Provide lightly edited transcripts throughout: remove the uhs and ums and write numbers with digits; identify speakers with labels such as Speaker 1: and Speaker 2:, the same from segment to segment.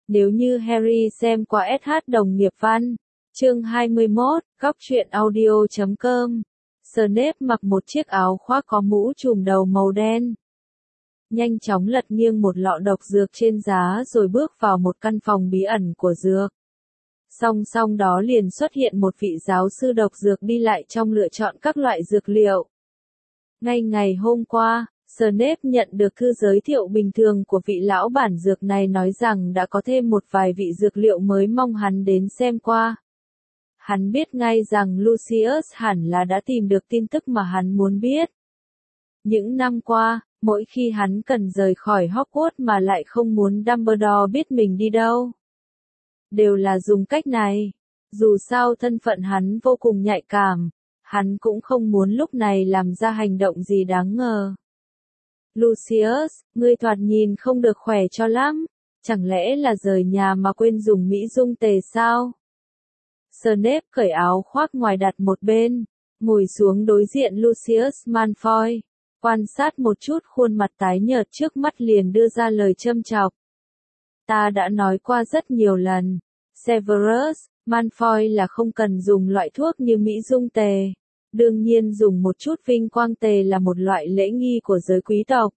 Speaker 1: Nếu như Harry xem qua SH đồng nghiệp văn. Chương 21, góc truyện audio.com. Snape mặc một chiếc áo khoác có mũ trùm đầu màu đen. Nhanh chóng lật nghiêng một lọ độc dược trên giá rồi bước vào một căn phòng bí ẩn của dược. Song song đó liền xuất hiện một vị giáo sư độc dược đi lại trong lựa chọn các loại dược liệu. Ngay ngày hôm qua, Snape nhận được thư giới thiệu bình thường của vị lão bản dược này nói rằng đã có thêm một vài vị dược liệu mới mong hắn đến xem qua. Hắn biết ngay rằng Lucius hẳn là đã tìm được tin tức mà hắn muốn biết. Những năm qua, mỗi khi hắn cần rời khỏi Hogwarts mà lại không muốn Dumbledore biết mình đi đâu, đều là dùng cách này. Dù sao thân phận hắn vô cùng nhạy cảm, hắn cũng không muốn lúc này làm ra hành động gì đáng ngờ. Lucius, ngươi thoạt nhìn không được khỏe cho lắm, chẳng lẽ là rời nhà mà quên dùng mỹ dung tề sao? Snape cởi áo khoác ngoài đặt một bên, ngồi xuống đối diện Lucius Malfoy, quan sát một chút khuôn mặt tái nhợt trước mắt liền đưa ra lời châm chọc. Ta đã nói qua rất nhiều lần, Severus Malfoy là không cần dùng loại thuốc như mỹ dung tề. Đương nhiên dùng một chút vinh quang tề là một loại lễ nghi của giới quý tộc.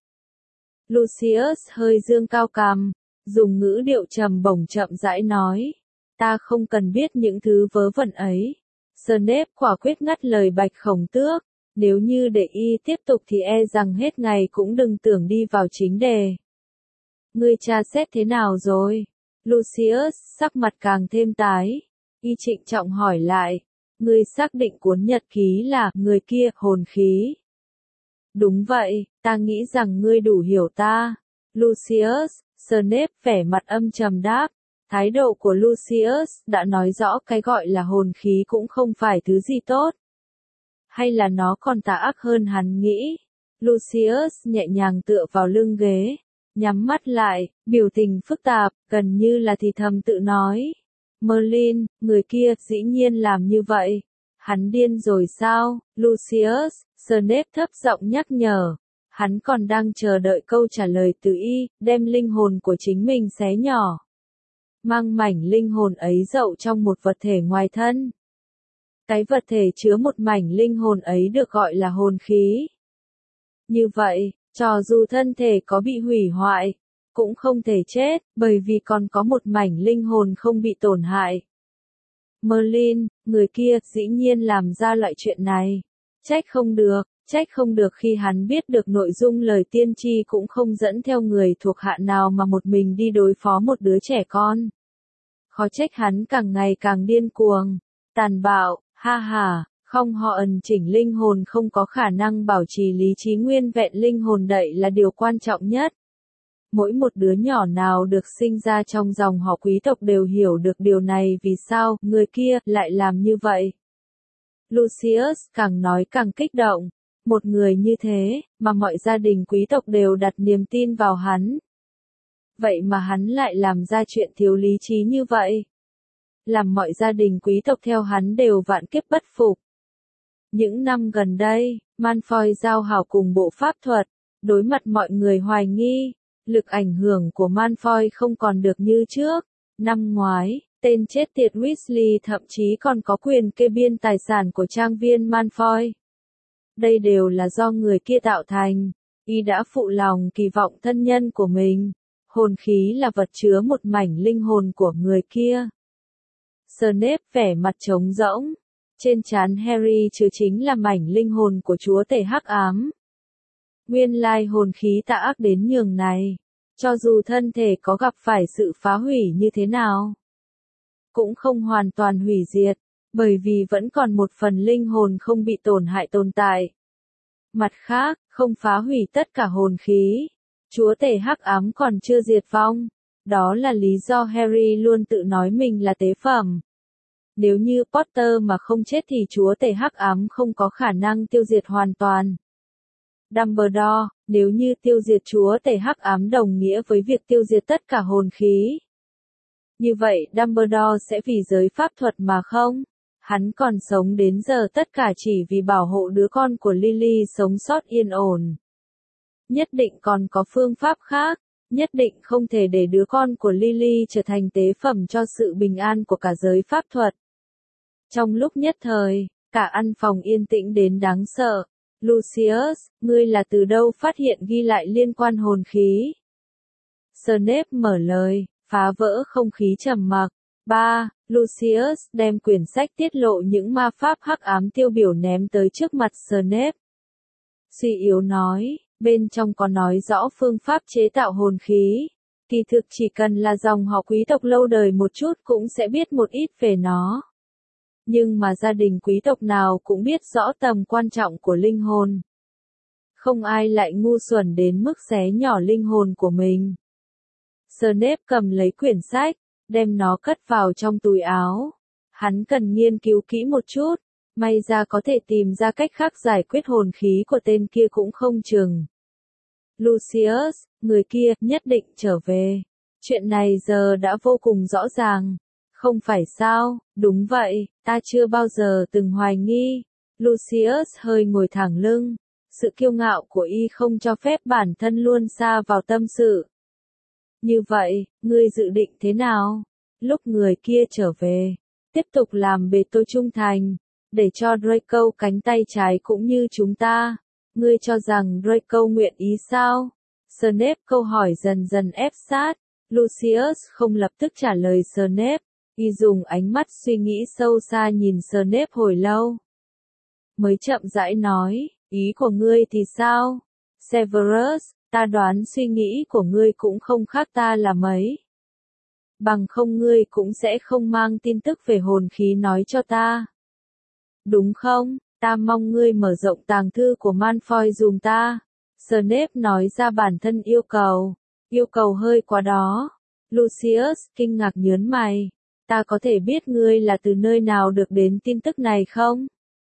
Speaker 1: Lucius hơi dương cao cằm, dùng ngữ điệu trầm bổng chậm rãi nói. Ta không cần biết những thứ vớ vẩn ấy. Snape quả quyết ngắt lời Bạch Khổng Tước. Nếu như để y tiếp tục thì e rằng hết ngày cũng đừng tưởng đi vào chính đề. Ngươi tra xét thế nào rồi? Lucius sắc mặt càng thêm tái. Y trịnh trọng hỏi lại. Ngươi xác định cuốn nhật ký là người kia hồn khí. Đúng vậy, ta nghĩ rằng ngươi đủ hiểu ta. Lucius, Snape vẻ mặt âm trầm đáp. Thái độ của Lucius đã nói rõ cái gọi là hồn khí cũng không phải thứ gì tốt. Hay là nó còn tà ác hơn hắn nghĩ. Lucius nhẹ nhàng tựa vào lưng ghế, nhắm mắt lại, biểu tình phức tạp, gần như là thì thầm tự nói. Merlin, người kia dĩ nhiên làm như vậy. Hắn điên rồi sao? Lucius, Snape thấp giọng nhắc nhở. Hắn còn đang chờ đợi câu trả lời từ y, đem linh hồn của chính mình xé nhỏ. Mang mảnh linh hồn ấy dậu trong một vật thể ngoài thân. Cái vật thể chứa một mảnh linh hồn ấy được gọi là hồn khí. Như vậy, cho dù thân thể có bị hủy hoại, cũng không thể chết, bởi vì còn có một mảnh linh hồn không bị tổn hại. Merlin, người kia, dĩ nhiên làm ra loại chuyện này. Trách không được khi hắn biết được nội dung lời tiên tri cũng không dẫn theo người thuộc hạ nào mà một mình đi đối phó một đứa trẻ con. Khó trách hắn càng ngày càng điên cuồng, tàn bạo, ha ha, không họ ẩn chỉnh linh hồn không có khả năng bảo trì lý trí nguyên vẹn linh hồn đậy là điều quan trọng nhất. Mỗi một đứa nhỏ nào được sinh ra trong dòng họ quý tộc đều hiểu được điều này vì sao người kia lại làm như vậy. Lucius càng nói càng kích động. Một người như thế, mà mọi gia đình quý tộc đều đặt niềm tin vào hắn. Vậy mà hắn lại làm ra chuyện thiếu lý trí như vậy. Làm mọi gia đình quý tộc theo hắn đều vạn kiếp bất phục. Những năm gần đây, Malfoy giao hảo cùng bộ pháp thuật, đối mặt mọi người hoài nghi. Lực ảnh hưởng của Malfoy không còn được như trước. Năm ngoái, tên chết tiệt Weasley thậm chí còn có quyền kê biên tài sản của trang viên Malfoy. Đây đều là do người kia tạo thành. Y đã phụ lòng kỳ vọng thân nhân của mình. Hồn khí là vật chứa một mảnh linh hồn của người kia. Snape vẻ mặt trống rỗng. Trên trán Harry chứa chính là mảnh linh hồn của chúa tể hắc ám. Nguyên lai hồn khí tà ác đến nhường này. Cho dù thân thể có gặp phải sự phá hủy như thế nào, cũng không hoàn toàn hủy diệt, bởi vì vẫn còn một phần linh hồn không bị tổn hại tồn tại. Mặt khác, không phá hủy tất cả hồn khí, chúa tể hắc ám còn chưa diệt vong. Đó là lý do Harry luôn tự nói mình là tế phẩm. Nếu như Potter mà không chết thì chúa tể hắc ám không có khả năng tiêu diệt hoàn toàn. Dumbledore, nếu như tiêu diệt chúa tể hắc ám đồng nghĩa với việc tiêu diệt tất cả hồn khí. Như vậy Dumbledore sẽ vì giới pháp thuật mà không? Hắn còn sống đến giờ tất cả chỉ vì bảo hộ đứa con của Lily sống sót yên ổn. Nhất định còn có phương pháp khác. nhất định không thể để đứa con của Lily trở thành tế phẩm cho sự bình an của cả giới pháp thuật. Trong lúc nhất thời, cả căn phòng yên tĩnh đến đáng sợ. Lucius, ngươi là từ đâu phát hiện ghi lại liên quan hồn khí? Snape mở lời, phá vỡ không khí trầm mặc. 3. Lucius đem quyển sách tiết lộ những ma pháp hắc ám tiêu biểu ném tới trước mặt Snape. Suy yếu nói, bên trong có nói rõ phương pháp chế tạo hồn khí. Kỳ thực chỉ cần là dòng họ quý tộc lâu đời một chút cũng sẽ biết một ít về nó. Nhưng mà gia đình quý tộc nào cũng biết rõ tầm quan trọng của linh hồn. Không ai lại ngu xuẩn đến mức xé nhỏ linh hồn của mình. Snape cầm lấy quyển sách, đem nó cất vào trong túi áo. Hắn cần nghiên cứu kỹ một chút, may ra có thể tìm ra cách khác giải quyết hồn khí của tên kia cũng không chừng. Lucius, người kia, nhất định trở về. Chuyện này giờ đã vô cùng rõ ràng. Không phải sao, đúng vậy, ta chưa bao giờ từng hoài nghi. Lucius hơi ngồi thẳng lưng. Sự kiêu ngạo của y không cho phép bản thân luôn sa vào tâm sự. Như vậy, ngươi dự định thế nào? Lúc người kia trở về, tiếp tục làm bề tôi trung thành, để cho Draco cánh tay trái cũng như chúng ta. Ngươi cho rằng Draco nguyện ý sao? Snape câu hỏi dần dần ép sát. Lucius không lập tức trả lời Snape. Y dùng ánh mắt suy nghĩ sâu xa nhìn Snape hồi lâu. Mới chậm rãi nói, ý của ngươi thì sao? Severus, ta đoán suy nghĩ của ngươi cũng không khác ta là mấy. Bằng không ngươi cũng sẽ không mang tin tức về hồn khí nói cho ta. Đúng không? Ta mong ngươi mở rộng tàng thư của Malfoy dùm ta. Snape nói ra bản thân yêu cầu. Yêu cầu hơi quá đó. Lucius kinh ngạc nhớn mày. Ta có thể biết ngươi là từ nơi nào được đến tin tức này không?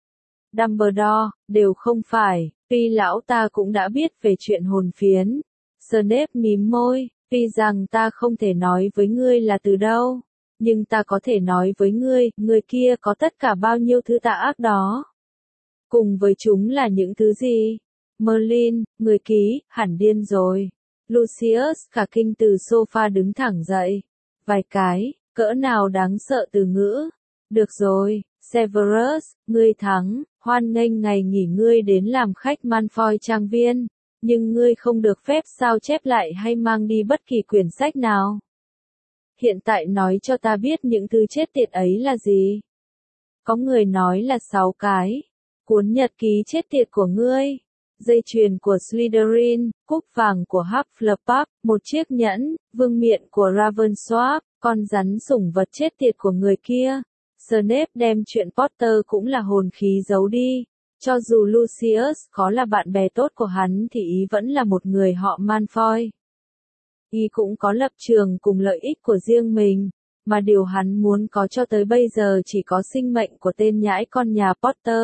Speaker 1: Dumbledore, đều không phải, tuy lão ta cũng đã biết về chuyện hồn phiến. Snape mím môi, tuy rằng ta không thể nói với ngươi là từ đâu, nhưng ta có thể nói với ngươi, người kia có tất cả bao nhiêu thứ tà ác đó. Cùng với chúng là những thứ gì? Merlin, người ký, hẳn điên rồi. Lucius cả kinh từ sofa đứng thẳng dậy. Vài cái, cỡ nào đáng sợ từ ngữ. Được rồi, Severus, ngươi thắng, hoan nghênh ngày nghỉ ngươi đến làm khách Malfoy trang viên, nhưng ngươi không được phép sao chép lại hay mang đi bất kỳ quyển sách nào. Hiện tại nói cho ta biết những thứ chết tiệt ấy là gì. Có người nói là 6 cái. Cuốn nhật ký chết tiệt của ngươi, dây chuyền của Slytherin, cúc vàng của Hufflepuff, một chiếc nhẫn, vương miện của Ravensworth, con rắn sủng vật chết tiệt của người kia. Snape đem chuyện Potter cũng là hồn khí giấu đi. Cho dù Lucius có là bạn bè tốt của hắn thì ý vẫn là một người họ Malfoy. Y cũng có lập trường cùng lợi ích của riêng mình, mà điều hắn muốn có cho tới bây giờ chỉ có sinh mệnh của tên nhãi con nhà Potter.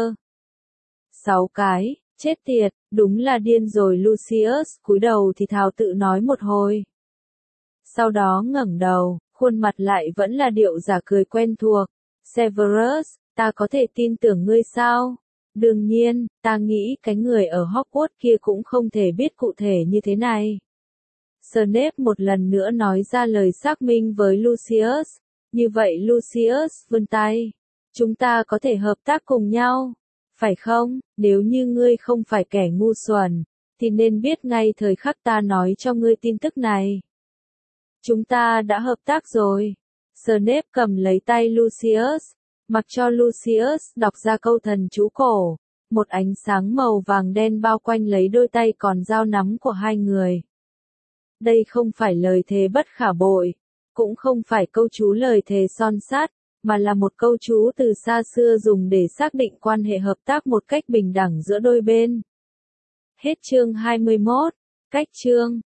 Speaker 1: 6 cái, chết tiệt, đúng là điên rồi. Lucius cúi đầu thì thào tự nói một hồi. Sau đó ngẩng đầu, khuôn mặt lại vẫn là điệu giả cười quen thuộc. Severus, ta có thể tin tưởng ngươi sao? Đương nhiên, ta nghĩ cái người ở Hogwarts kia cũng không thể biết cụ thể như thế này. Snape một lần nữa nói ra lời xác minh với Lucius. Như vậy Lucius vươn tay. Chúng ta có thể hợp tác cùng nhau. Phải không? Nếu như ngươi không phải kẻ ngu xuẩn, thì nên biết ngay thời khắc ta nói cho ngươi tin tức này. Chúng ta đã hợp tác rồi. Snape cầm lấy tay Lucius, mặc cho Lucius đọc ra câu thần chú cổ. Một ánh sáng màu vàng đen bao quanh lấy đôi tay còn dao nắm của hai người. Đây không phải lời thề bất khả bội, cũng không phải câu chú lời thề son sắt, mà là một câu chú từ xa xưa dùng để xác định quan hệ hợp tác một cách bình đẳng giữa đôi bên. Hết chương 21. Cách chương